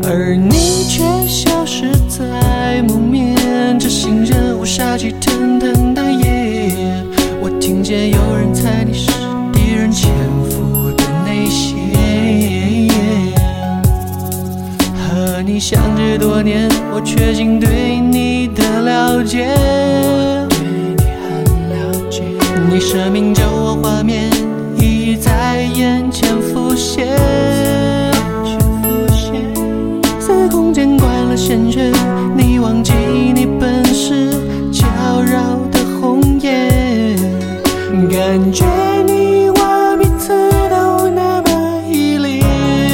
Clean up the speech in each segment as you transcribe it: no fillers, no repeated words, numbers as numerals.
而你却消失在梦眠，这行人无杀气腾腾的夜，我听见有人猜你是敌人潜伏的内线，和你相知多年，我确信对你的了解，你生命救我画面已在眼前浮现，此空间关了线圈，你忘记你本是骄傲的红颜，感觉你我彼此都那么依恋，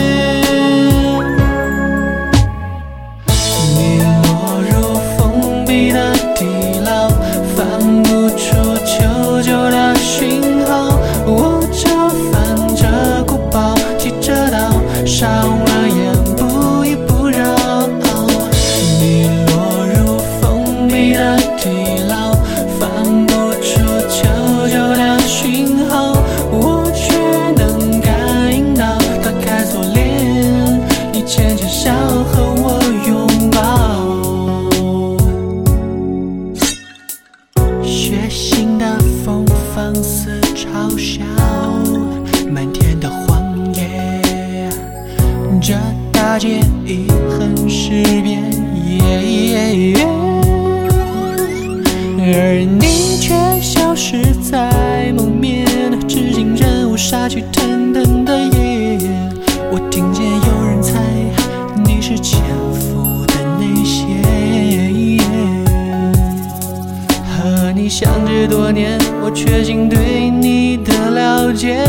你落入封闭的地牢，放不出求救的讯号，我折返着古堡，提着刀，杀了眼不依不饶，你落入封闭的地牢，放不出求救的讯号，我却能感应到打开锁链，你牵着笑和我拥抱，血腥的风放肆嘲笑，漫天的荒野，这大街遗恨尸遍，而你却消失在梦眠，至今仍无杀气腾腾的夜，我听见有人猜你是潜伏的内线，和你相知多年，我确信对你的了解，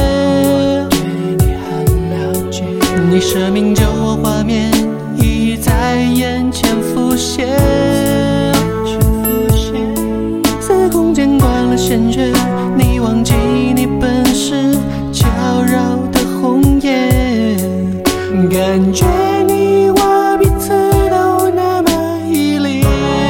你生命救我画面已在眼前浮现，此空间关了线圈，你忘记你本是骄傲的红颜，感觉你我彼此都那么依恋，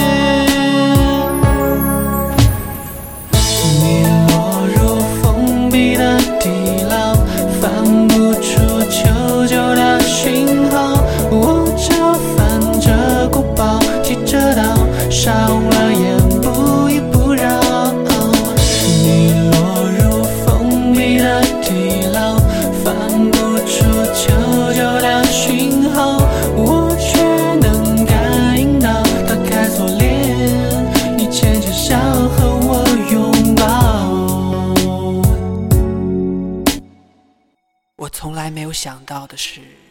你落入封闭的地牢，放不出求救的讯号，我折返着古堡，提着刀，杀了眼不依不饶，你落入封闭的地牢，放不出求救的讯号，我却能感应到打开锁链，你牵着笑和我拥抱，我从来没有想到的是